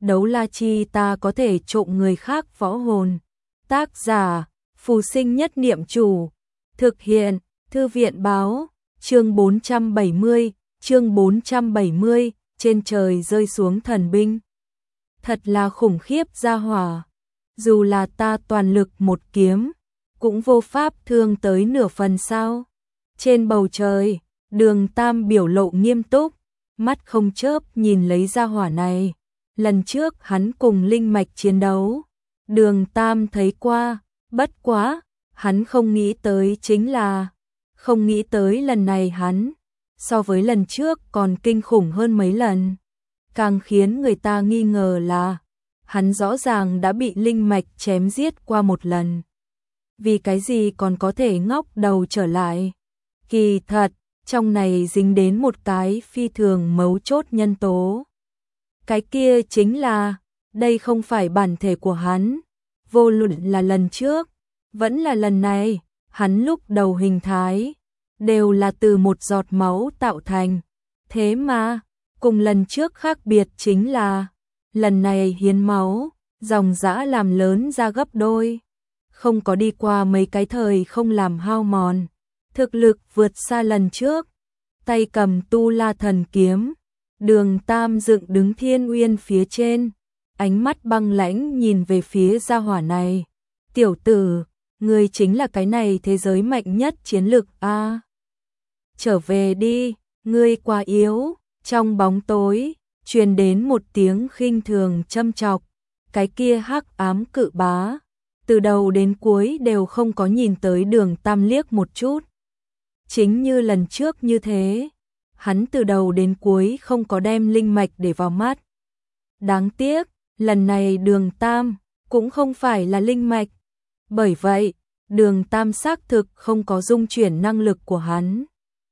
đấu la chi ta có thể trộm người khác võ hồn. Tác giả, Phù Sinh Nhất Niệm Chủ. Thực hiện, Thư viện báo, chương 470, trên trời rơi xuống thần binh. Thật là khủng khiếp gia hỏa. Dù là ta toàn lực một kiếm, cũng vô pháp thương tới nửa phần sao. Trên bầu trời, Đường Tam biểu lộ nghiêm túc, mắt không chớp nhìn lấy gia hỏa này. Lần trước hắn cùng linh mạch chiến đấu, Đường Tam thấy qua, bất quá, hắn không nghĩ tới chính là, không nghĩ tới lần này hắn, so với lần trước còn kinh khủng hơn mấy lần. Càng khiến người ta nghi ngờ là, hắn rõ ràng đã bị linh mạch chém giết qua một lần. Vì cái gì còn có thể ngóc đầu trở lại? Kỳ thật, trong này dính đến một cái phi thường mấu chốt nhân tố. Cái kia chính là, đây không phải bản thể của hắn. Vô luận là lần trước, vẫn là lần này, hắn lúc đầu hình thái, đều là từ một giọt máu tạo thành. Thế mà, cùng lần trước khác biệt chính là, lần này hiến máu, dòng dã làm lớn ra gấp đôi. Không có đi qua mấy cái thời không làm hao mòn. Thực lực vượt xa lần trước. Tay cầm tu la thần kiếm. Đường Tam dựng đứng thiên uyên phía trên. Ánh mắt băng lãnh nhìn về phía gia hỏa này. Tiểu tử, ngươi chính là cái này thế giới mạnh nhất chiến lực a. Trở về đi, ngươi quá yếu. Trong bóng tối, truyền đến một tiếng khinh thường châm chọc. Cái kia hắc ám cự bá, từ đầu đến cuối đều không có nhìn tới Đường Tam liếc một chút. Chính như lần trước như thế, hắn từ đầu đến cuối không có đem linh mạch để vào mắt. Đáng tiếc, lần này Đường Tam cũng không phải là linh mạch. Bởi vậy, Đường Tam xác thực không có dung chuyển năng lực của hắn.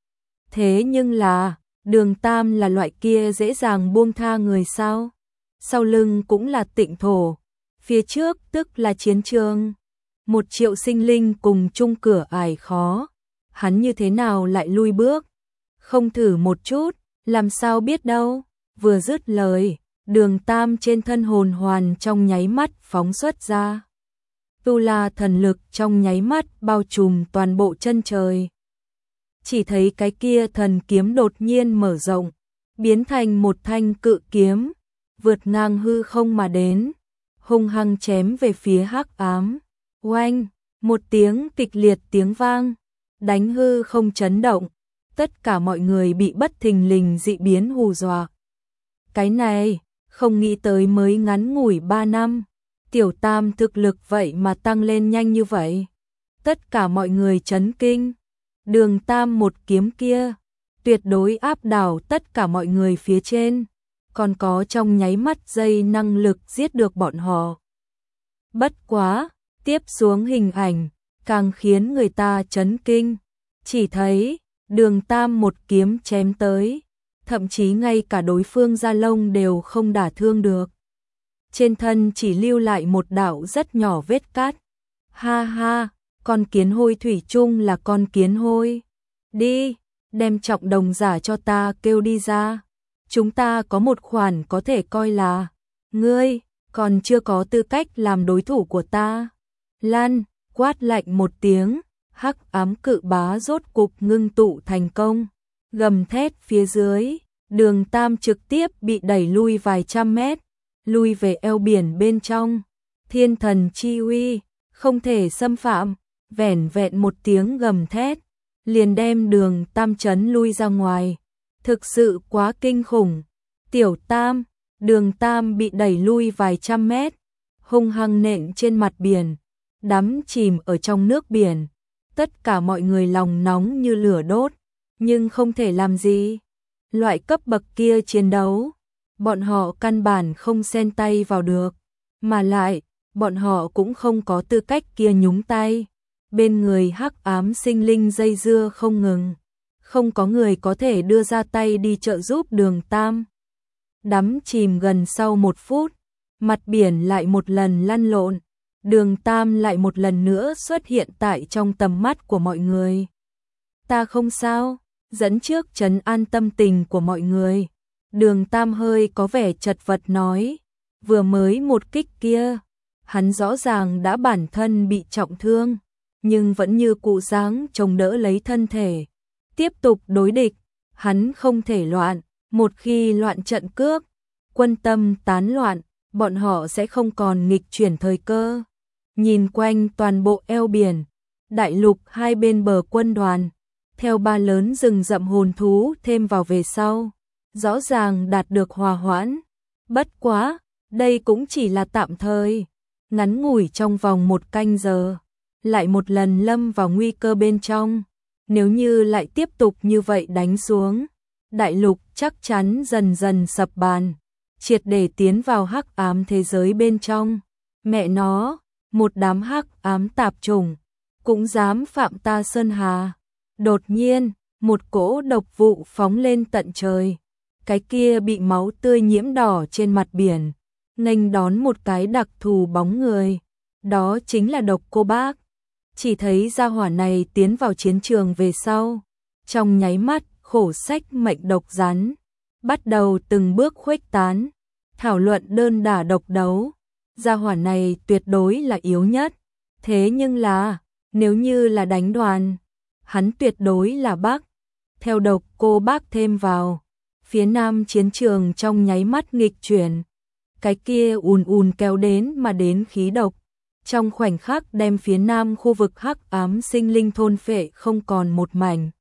Thế nhưng là, Đường Tam là loại kia dễ dàng buông tha người sao? Sau lưng cũng là tịnh thổ, phía trước tức là chiến trường. 1 triệu sinh linh cùng chung cửa ải khó, hắn như thế nào lại lui bước? Không thử một chút, làm sao biết đâu? Vừa dứt lời, Đường Tam trên thân hồn hoàn trong nháy mắt phóng xuất ra. Tu la thần lực trong nháy mắt bao trùm toàn bộ chân trời. Chỉ thấy cái kia thần kiếm đột nhiên mở rộng, biến thành một thanh cự kiếm, vượt ngang hư không mà đến, hung hăng chém về phía hắc ám. Oanh, một tiếng kịch liệt tiếng vang, đánh hư không chấn động, tất cả mọi người bị bất thình lình dị biến hù dọa. Cái này, không nghĩ tới mới ngắn ngủi 3 năm, Tiểu Tam thực lực vậy mà tăng lên nhanh như vậy. Tất cả mọi người chấn kinh, Đường Tam một kiếm kia, tuyệt đối áp đảo tất cả mọi người phía trên. Còn có trong nháy mắt giây năng lực giết được bọn họ. Bất quá, tiếp xuống hình ảnh, càng khiến người ta chấn kinh. Chỉ thấy, Đường Tam một kiếm chém tới, thậm chí ngay cả đối phương da lông đều không đả thương được. Trên thân chỉ lưu lại một đạo rất nhỏ vết cát. Ha ha, con kiến hôi thủy chung là con kiến hôi. Đi, đem trọng đồng giả cho ta kêu đi ra. Chúng ta có một khoản có thể coi là, ngươi, còn chưa có tư cách làm đối thủ của ta. Lan, quát lạnh một tiếng, hắc ám cự bá rốt cục ngưng tụ thành công. Gầm thét phía dưới, Đường Tam trực tiếp bị đẩy lui vài trăm mét, lui về eo biển bên trong. Thiên thần chi uy, không thể xâm phạm, vẻn vẹn một tiếng gầm thét, liền đem Đường Tam chấn lui ra ngoài. Thực sự quá kinh khủng. Tiểu Tam, Đường Tam bị đẩy lui vài trăm mét, hung hăng nện trên mặt biển, đắm chìm ở trong nước biển. Tất cả mọi người lòng nóng như lửa đốt, nhưng không thể làm gì. Loại cấp bậc kia chiến đấu, bọn họ căn bản không xen tay vào được, mà lại, bọn họ cũng không có tư cách kia nhúng tay. Bên người hắc ám sinh linh dây dưa không ngừng, không có người có thể đưa ra tay đi trợ giúp Đường Tam. Đắm chìm gần sau 1 phút, mặt biển lại một lần lăn lộn, Đường Tam lại một lần nữa xuất hiện tại trong tầm mắt của mọi người. Ta không sao, dẫn trước trấn an tâm tình của mọi người. Đường Tam hơi có vẻ chật vật nói, vừa mới một kích kia, hắn rõ ràng đã bản thân bị trọng thương, nhưng vẫn như cụ dáng chống đỡ lấy thân thể, tiếp tục đối địch, hắn không thể loạn, một khi loạn trận cước, quân tâm tán loạn, bọn họ sẽ không còn nghịch chuyển thời cơ. Nhìn quanh toàn bộ eo biển, đại lục hai bên bờ quân đoàn, theo ba lớn rừng rậm hồn thú thêm vào về sau, rõ ràng đạt được hòa hoãn. Bất quá, đây cũng chỉ là tạm thời, ngắn ngủi trong vòng 1 canh giờ, lại một lần lâm vào nguy cơ bên trong. Nếu như lại tiếp tục như vậy đánh xuống, đại lục chắc chắn dần dần sập bàn, triệt để tiến vào hắc ám thế giới bên trong. Mẹ nó, một đám hắc ám tạp chủng, cũng dám phạm ta Sơn Hà. Đột nhiên, một cỗ độc vụ phóng lên tận trời. Cái kia bị máu tươi nhiễm đỏ trên mặt biển, nghênh đón một cái đặc thù bóng người. Đó chính là Độc Cô Bác. Chỉ thấy gia hỏa này tiến vào chiến trường về sau, trong nháy mắt khổ sách mệnh độc rắn, bắt đầu từng bước khuếch tán, thảo luận đơn đả độc đấu. Gia hỏa này tuyệt đối là yếu nhất, thế nhưng là, nếu như là đánh đoàn, hắn tuyệt đối là Bắc. Theo Độc Cô Bác thêm vào, phía nam chiến trường trong nháy mắt nghịch chuyển, cái kia ùn ùn kéo đến mà đến khí độc, trong khoảnh khắc đem phía nam khu vực hắc ám sinh linh thôn phệ không còn một mảnh.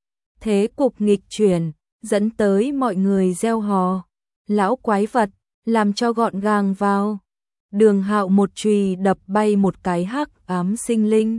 Thế cục nghịch chuyển, dẫn tới mọi người reo hò, lão quái vật, làm cho gọn gàng vào. Đường Hạo một chùy đập bay một cái hắc ám sinh linh,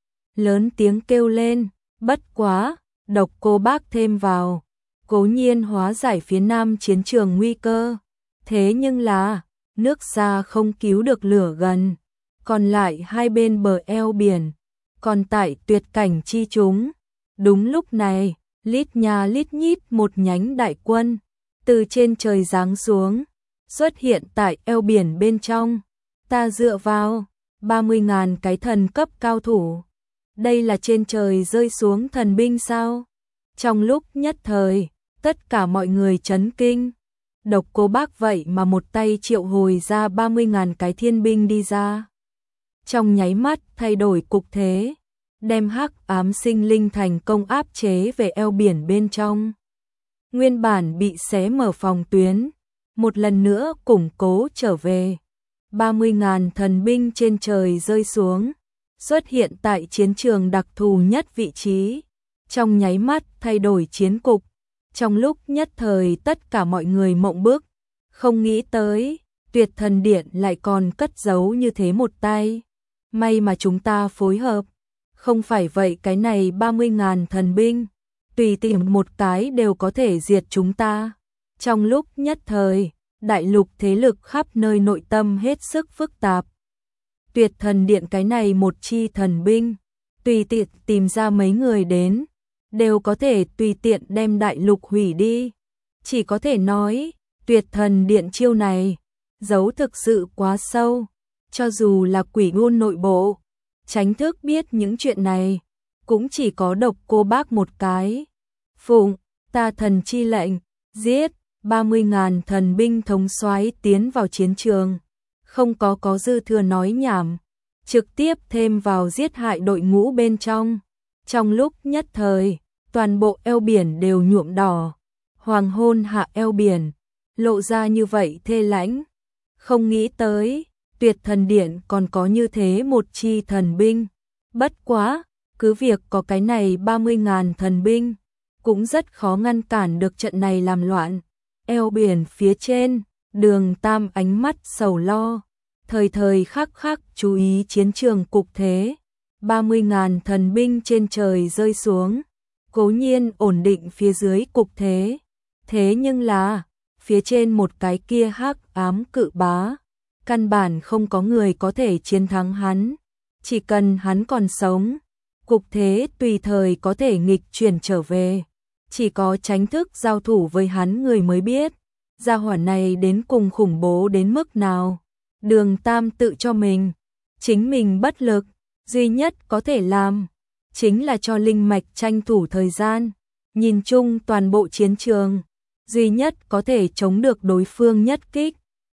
lớn tiếng kêu lên, bất quá, Độc Cô Bác thêm vào, cố nhiên hóa giải phía nam chiến trường nguy cơ, thế nhưng là, nước xa không cứu được lửa gần, còn lại hai bên bờ eo biển, còn tại tuyệt cảnh chi chúng. Đúng lúc này, lít nha lít nhít một nhánh đại quân, từ trên trời giáng xuống, xuất hiện tại eo biển bên trong. Ta dựa vào 30.000 cái thần cấp cao thủ. Đây là trên trời rơi xuống thần binh sao? Trong lúc nhất thời, tất cả mọi người chấn kinh. Độc Cô Bác vậy mà một tay triệu hồi ra 30.000 cái thiên binh đi ra. Trong nháy mắt thay đổi cục thế, đem hắc ám sinh linh thành công áp chế về eo biển bên trong. Nguyên bản bị xé mở phòng tuyến, một lần nữa củng cố trở về. 30.000 thần binh trên trời rơi xuống, xuất hiện tại chiến trường đặc thù nhất vị trí, trong nháy mắt thay đổi chiến cục. Trong lúc nhất thời tất cả mọi người mộng bức, không nghĩ tới, Tuyệt Thần Điện lại còn cất giấu như thế một tay. May mà chúng ta phối hợp, không phải vậy cái này 30.000 thần binh, tùy tiện một cái đều có thể diệt chúng ta. Trong lúc nhất thời, đại lục thế lực khắp nơi nội tâm hết sức phức tạp. Tuyệt Thần Điện cái này một chi thần binh, tùy tiện tìm ra mấy người đến, đều có thể tùy tiện đem đại lục hủy đi. Chỉ có thể nói, Tuyệt Thần Điện chiêu này, giấu thực sự quá sâu, cho dù là quỷ ngôn nội bộ, tránh thức biết những chuyện này, cũng chỉ có Độc Cô Bác một cái. Phụng, ta thần chi lệnh, giết, 30.000 thần binh thống soái tiến vào chiến trường, không có dư thừa nói nhảm, trực tiếp thêm vào giết hại đội ngũ bên trong. Trong lúc nhất thời, toàn bộ eo biển đều nhuộm đỏ, hoàng hôn hạ eo biển, lộ ra như vậy thê lãnh. Không nghĩ tới, Tuyệt Thần Điện còn có như thế một chi thần binh. Bất quá, cứ việc có cái này 30.000 thần binh, cũng rất khó ngăn cản được trận này làm loạn. Eo biển phía trên, Đường Tam ánh mắt sầu lo, thời thời khắc khắc chú ý chiến trường cục thế. 30.000 thần binh trên trời rơi xuống, cố nhiên ổn định phía dưới cục thế. Thế nhưng là, phía trên một cái kia hắc ám cự bá, căn bản không có người có thể chiến thắng hắn. Chỉ cần hắn còn sống, cục thế tùy thời có thể nghịch chuyển trở về. Chỉ có tránh thức giao thủ với hắn người mới biết, gia hỏa này đến cùng khủng bố đến mức nào. Đường Tam tự cho mình, chính mình bất lực, duy nhất có thể làm, chính là cho linh mạch tranh thủ thời gian. Nhìn chung toàn bộ chiến trường, duy nhất có thể chống được đối phương nhất kích,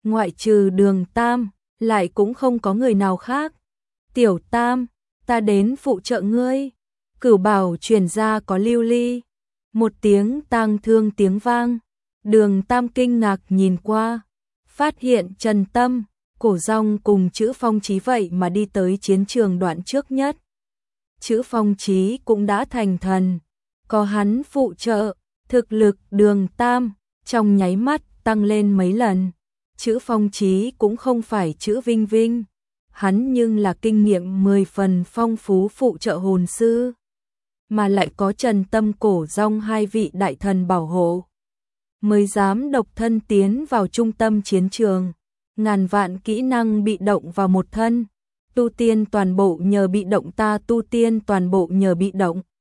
ngoại trừ Đường Tam, lại cũng không có người nào khác. Tiểu Tam, ta đến phụ trợ ngươi. Cửu bảo truyền ra có lưu ly. Một tiếng tang thương tiếng vang. Đường Tam kinh ngạc nhìn qua, phát hiện Trần Tâm, Cổ Rong cùng Chữ Phong Chí vậy mà đi tới chiến trường đoạn trước nhất. Chữ Phong Chí cũng đã thành thần, có hắn phụ trợ, thực lực Đường Tam trong nháy mắt tăng lên mấy lần. Chữ Phong Chí cũng không phải Chữ Vinh Vinh, hắn nhưng là kinh nghiệm 10 phần phong phú phụ trợ hồn sư, mà lại có Trần Tâm Cổ Rong hai vị đại thần bảo hộ, mới dám độc thân tiến vào trung tâm chiến trường. Ngàn vạn kỹ năng bị động vào một thân, tu tiên toàn bộ nhờ bị động, ta tu tiên toàn bộ nhờ bị động.